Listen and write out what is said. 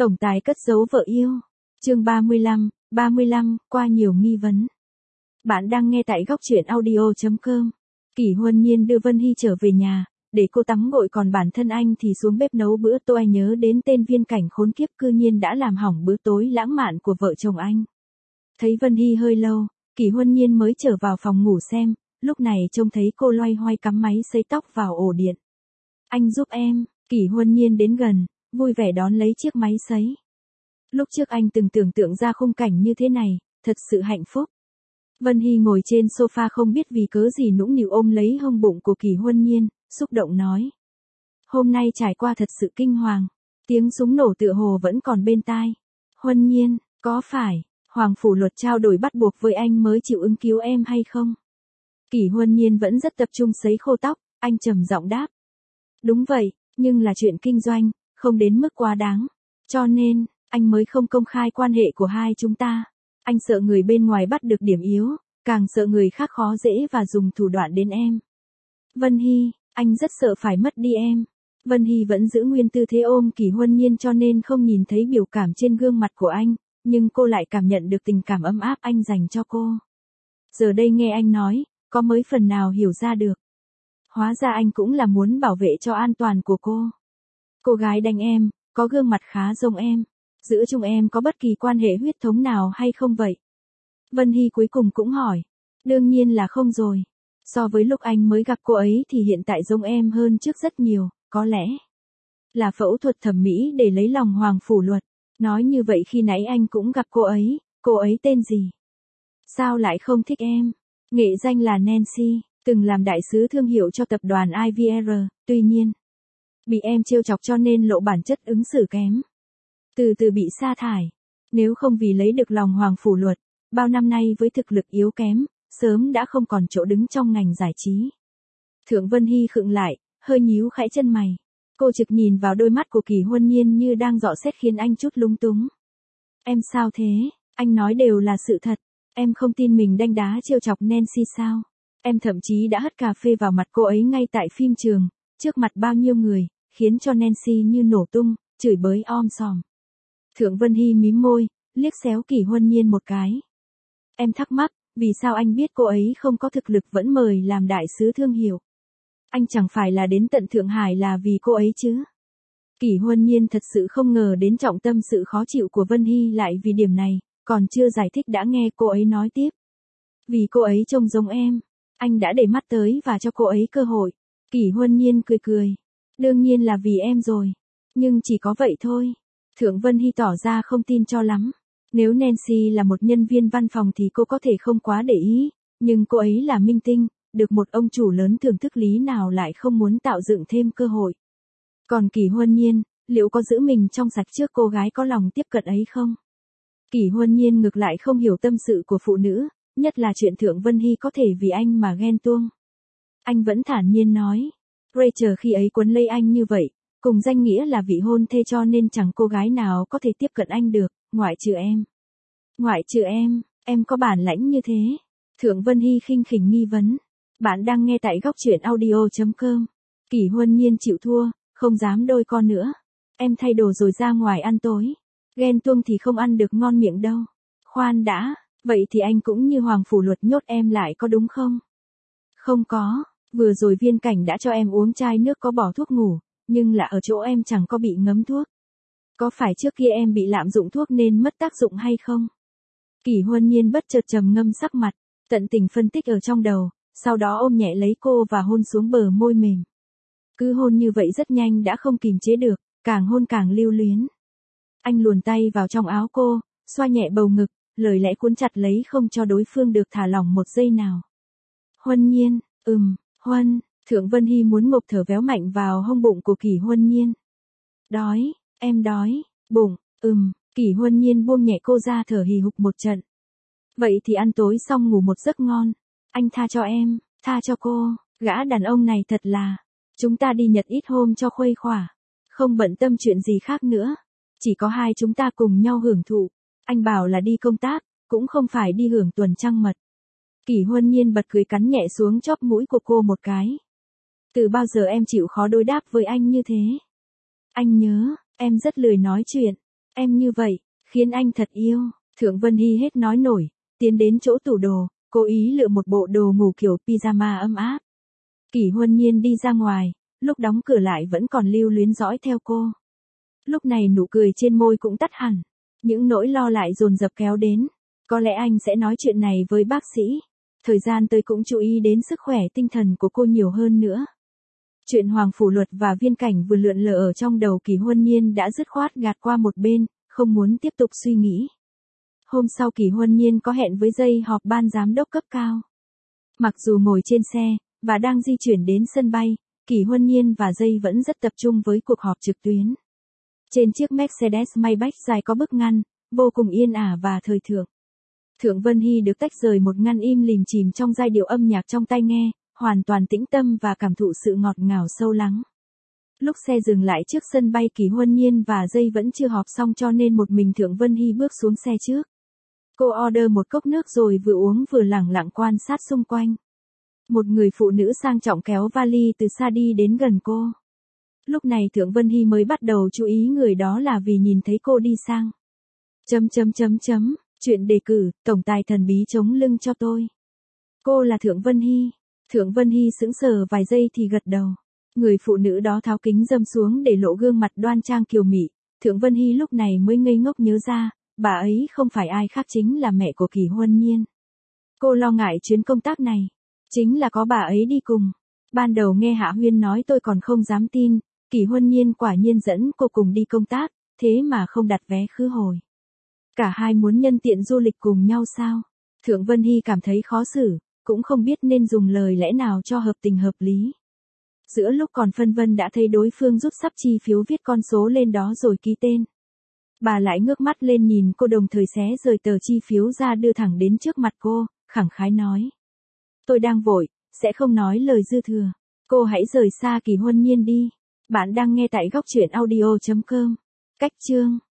Tổng tài cất giấu vợ yêu. Chương 35, qua nhiều nghi vấn. Bạn đang nghe tại góc truyện audio.com. Kỷ Huân Nhiên đưa Vân Hy trở về nhà, để cô tắm gội còn bản thân anh thì xuống bếp nấu bữa tối. Nhớ đến tên Viên Cảnh khốn kiếp cư nhiên đã làm hỏng bữa tối lãng mạn của vợ chồng anh. Thấy Vân Hy hơi lâu, Kỷ Huân Nhiên mới trở vào phòng ngủ xem, lúc này trông thấy cô loay hoay cắm máy sấy tóc vào ổ điện. Anh giúp em. Kỷ Huân Nhiên đến gần, vui vẻ đón lấy chiếc máy sấy. Lúc trước anh từng tưởng tượng ra khung cảnh như thế này, thật sự hạnh phúc. Vân Hy ngồi trên sofa không biết vì cớ gì nũng nịu ôm lấy hông bụng của Kỷ Huân Nhiên, xúc động nói. Hôm nay trải qua thật sự kinh hoàng, tiếng súng nổ tựa hồ vẫn còn bên tai. Huân Nhiên, có phải, Hoàng Phủ Luật trao đổi bắt buộc với anh mới chịu ứng cứu em hay không? Kỷ Huân Nhiên vẫn rất tập trung sấy khô tóc, anh trầm giọng đáp. Đúng vậy, nhưng là chuyện kinh doanh, không đến mức quá đáng. Cho nên, anh mới không công khai quan hệ của hai chúng ta. Anh sợ người bên ngoài bắt được điểm yếu, càng sợ người khác khó dễ và dùng thủ đoạn đến em. Vân Hy, anh rất sợ phải mất đi em. Vân Hy vẫn giữ nguyên tư thế ôm Kỷ Huân Nhiên cho nên không nhìn thấy biểu cảm trên gương mặt của anh, nhưng cô lại cảm nhận được tình cảm ấm áp anh dành cho cô. Giờ đây nghe anh nói, có mấy phần nào hiểu ra được. Hóa ra anh cũng là muốn bảo vệ cho an toàn của cô. Cô gái đánh em, có gương mặt khá giống em. Giữa chúng em có bất kỳ quan hệ huyết thống nào hay không vậy? Vân Hy cuối cùng cũng hỏi. Đương nhiên là không rồi. So với lúc anh mới gặp cô ấy thì hiện tại giống em hơn trước rất nhiều, có lẽ là phẫu thuật thẩm mỹ để lấy lòng Hoàng Phủ Luật. Nói như vậy khi nãy anh cũng gặp cô ấy tên gì? Sao lại không thích em? Nghệ danh là Nancy, từng làm đại sứ thương hiệu cho tập đoàn IVR, tuy nhiên bị em trêu chọc cho nên lộ bản chất ứng xử kém. Từ từ bị sa thải. Nếu không vì lấy được lòng Hoàng Phủ Luật, bao năm nay với thực lực yếu kém, sớm đã không còn chỗ đứng trong ngành giải trí. Thượng Vân Hy khựng lại, hơi nhíu khẽ chân mày. Cô trực nhìn vào đôi mắt của Kỷ Huân Nhiên như đang dò xét khiến anh chút lúng túng. Em sao thế? Anh nói đều là sự thật. Em không tin mình đanh đá trêu chọc Nancy sao? Em thậm chí đã hất cà phê vào mặt cô ấy ngay tại phim trường, trước mặt bao nhiêu người, khiến cho Nancy như nổ tung, chửi bới om sòm. Thượng Vân Hy mím môi, liếc xéo Kỷ Huân Nhiên một cái. Em thắc mắc, vì sao anh biết cô ấy không có thực lực vẫn mời làm đại sứ thương hiệu? Anh chẳng phải là đến tận Thượng Hải là vì cô ấy chứ? Kỷ Huân Nhiên thật sự không ngờ đến trọng tâm sự khó chịu của Vân Hy lại vì điểm này, còn chưa giải thích đã nghe cô ấy nói tiếp. Vì cô ấy trông giống em, anh đã để mắt tới và cho cô ấy cơ hội. Kỷ Huân Nhiên cười cười. Đương nhiên là vì em rồi. Nhưng chỉ có vậy thôi. Thượng Vân Hy tỏ ra không tin cho lắm. Nếu Nancy là một nhân viên văn phòng thì cô có thể không quá để ý, nhưng cô ấy là minh tinh, được một ông chủ lớn thưởng thức lý nào lại không muốn tạo dựng thêm cơ hội. Còn Kỷ Huân Nhiên, liệu có giữ mình trong sạch trước cô gái có lòng tiếp cận ấy không? Kỷ Huân Nhiên ngược lại không hiểu tâm sự của phụ nữ, nhất là chuyện Thượng Vân Hy có thể vì anh mà ghen tuông. Anh vẫn thản nhiên nói, Rachel khi ấy quấn lấy anh như vậy, cùng danh nghĩa là vị hôn thê cho nên chẳng cô gái nào có thể tiếp cận anh được, ngoại trừ em. Ngoại trừ em có bản lãnh như thế? Thượng Vân Hy khinh khỉnh nghi vấn. Bạn đang nghe tại góc truyện audio.com. Kỷ Huân Nhiên chịu thua, không dám đôi co nữa. Em thay đồ rồi ra ngoài ăn tối. Ghen tuông thì không ăn được ngon miệng đâu. Khoan đã, vậy thì anh cũng như Hoàng Phủ Luật nhốt em lại có đúng không? Không có, vừa rồi Viên Cảnh đã cho em uống chai nước có bỏ thuốc ngủ, nhưng là ở chỗ em chẳng có bị ngấm thuốc. Có phải trước kia em bị lạm dụng thuốc nên mất tác dụng hay không? Kỷ Huân Nhiên bất chợt trầm ngâm sắc mặt, tận tình phân tích ở trong đầu, sau đó ôm nhẹ lấy cô và hôn xuống bờ môi mềm. Cứ hôn như vậy rất nhanh đã không kìm chế được, càng hôn càng lưu luyến. Anh luồn tay vào trong áo cô, xoa nhẹ bầu ngực, lời lẽ cuốn chặt lấy không cho đối phương được thả lỏng một giây nào. Huân Nhiên, Huân, Thượng Vân Hy muốn ngộp thở véo mạnh vào hông bụng của Kỷ Huân Nhiên. Đói, em đói, bụng, Kỷ Huân Nhiên buông nhẹ cô ra thở hì hục một trận. Vậy thì ăn tối xong ngủ một giấc ngon. Anh tha cho em, tha cho cô, gã đàn ông này thật là. Chúng ta đi Nhật ít hôm cho khuây khỏa. Không bận tâm chuyện gì khác nữa. Chỉ có hai chúng ta cùng nhau hưởng thụ. Anh bảo là đi công tác, cũng không phải đi hưởng tuần trăng mật. Kỷ Huân Nhiên bật cười cắn nhẹ xuống chóp mũi của cô một cái. Từ bao giờ em chịu khó đối đáp với anh như thế? Anh nhớ, em rất lười nói chuyện. Em như vậy, khiến anh thật yêu. Thượng Vân Hy hết nói nổi, tiến đến chỗ tủ đồ, cố ý lựa một bộ đồ ngủ kiểu pyjama ấm áp. Kỷ Huân Nhiên đi ra ngoài, lúc đóng cửa lại vẫn còn lưu luyến dõi theo cô. Lúc này nụ cười trên môi cũng tắt hẳn, những nỗi lo lại dồn dập kéo đến. Có lẽ anh sẽ nói chuyện này với bác sĩ. Thời gian tới cũng chú ý đến sức khỏe tinh thần của cô nhiều hơn nữa. Chuyện Hoàng Phủ Luật và Viên Cảnh vừa lượn lờ ở trong đầu Kỷ Huân Nhiên đã dứt khoát gạt qua một bên, không muốn tiếp tục suy nghĩ. Hôm sau Kỷ Huân Nhiên có hẹn với dây họp ban giám đốc cấp cao. Mặc dù ngồi trên xe, và đang di chuyển đến sân bay, Kỷ Huân Nhiên và dây vẫn rất tập trung với cuộc họp trực tuyến. Trên chiếc Mercedes Maybach dài có bức ngăn, vô cùng yên ả và thời thượng. Thượng Vân Hy được tách rời một ngăn im lìm chìm trong giai điệu âm nhạc trong tai nghe, hoàn toàn tĩnh tâm và cảm thụ sự ngọt ngào sâu lắng. Lúc xe dừng lại trước sân bay Kỷ Huân Nhiên và dây vẫn chưa họp xong cho nên một mình Thượng Vân Hy bước xuống xe trước. Cô order một cốc nước rồi vừa uống vừa lẳng lặng quan sát xung quanh. Một người phụ nữ sang trọng kéo vali từ xa đi đến gần cô. Lúc này Thượng Vân Hy mới bắt đầu chú ý người đó là vì nhìn thấy cô đi sang. Chuyện đề cử, tổng tài thần bí chống lưng cho tôi. Cô là Thượng Vân Hy. Thượng Vân Hy sững sờ vài giây thì gật đầu. Người phụ nữ đó tháo kính râm xuống để lộ gương mặt đoan trang kiều mị. Thượng Vân Hy lúc này mới ngây ngốc nhớ ra, bà ấy không phải ai khác chính là mẹ của Kỷ Huân Nhiên. Cô lo ngại chuyến công tác này, chính là có bà ấy đi cùng. Ban đầu nghe Hạ Huyên nói tôi còn không dám tin, Kỷ Huân Nhiên quả nhiên dẫn cô cùng đi công tác, thế mà không đặt vé khứ hồi. Cả hai muốn nhân tiện du lịch cùng nhau sao? Thượng Vân Hy cảm thấy khó xử, cũng không biết nên dùng lời lẽ nào cho hợp tình hợp lý. Giữa lúc còn phân vân đã thấy đối phương rút sắp chi phiếu viết con số lên đó rồi ký tên. Bà lại ngước mắt lên nhìn cô đồng thời xé rời tờ chi phiếu ra đưa thẳng đến trước mặt cô, khẳng khái nói. Tôi đang vội, sẽ không nói lời dư thừa. Cô hãy rời xa Kỷ Huân Nhiên đi. Bạn đang nghe tại góc truyện audio.com. Cách chương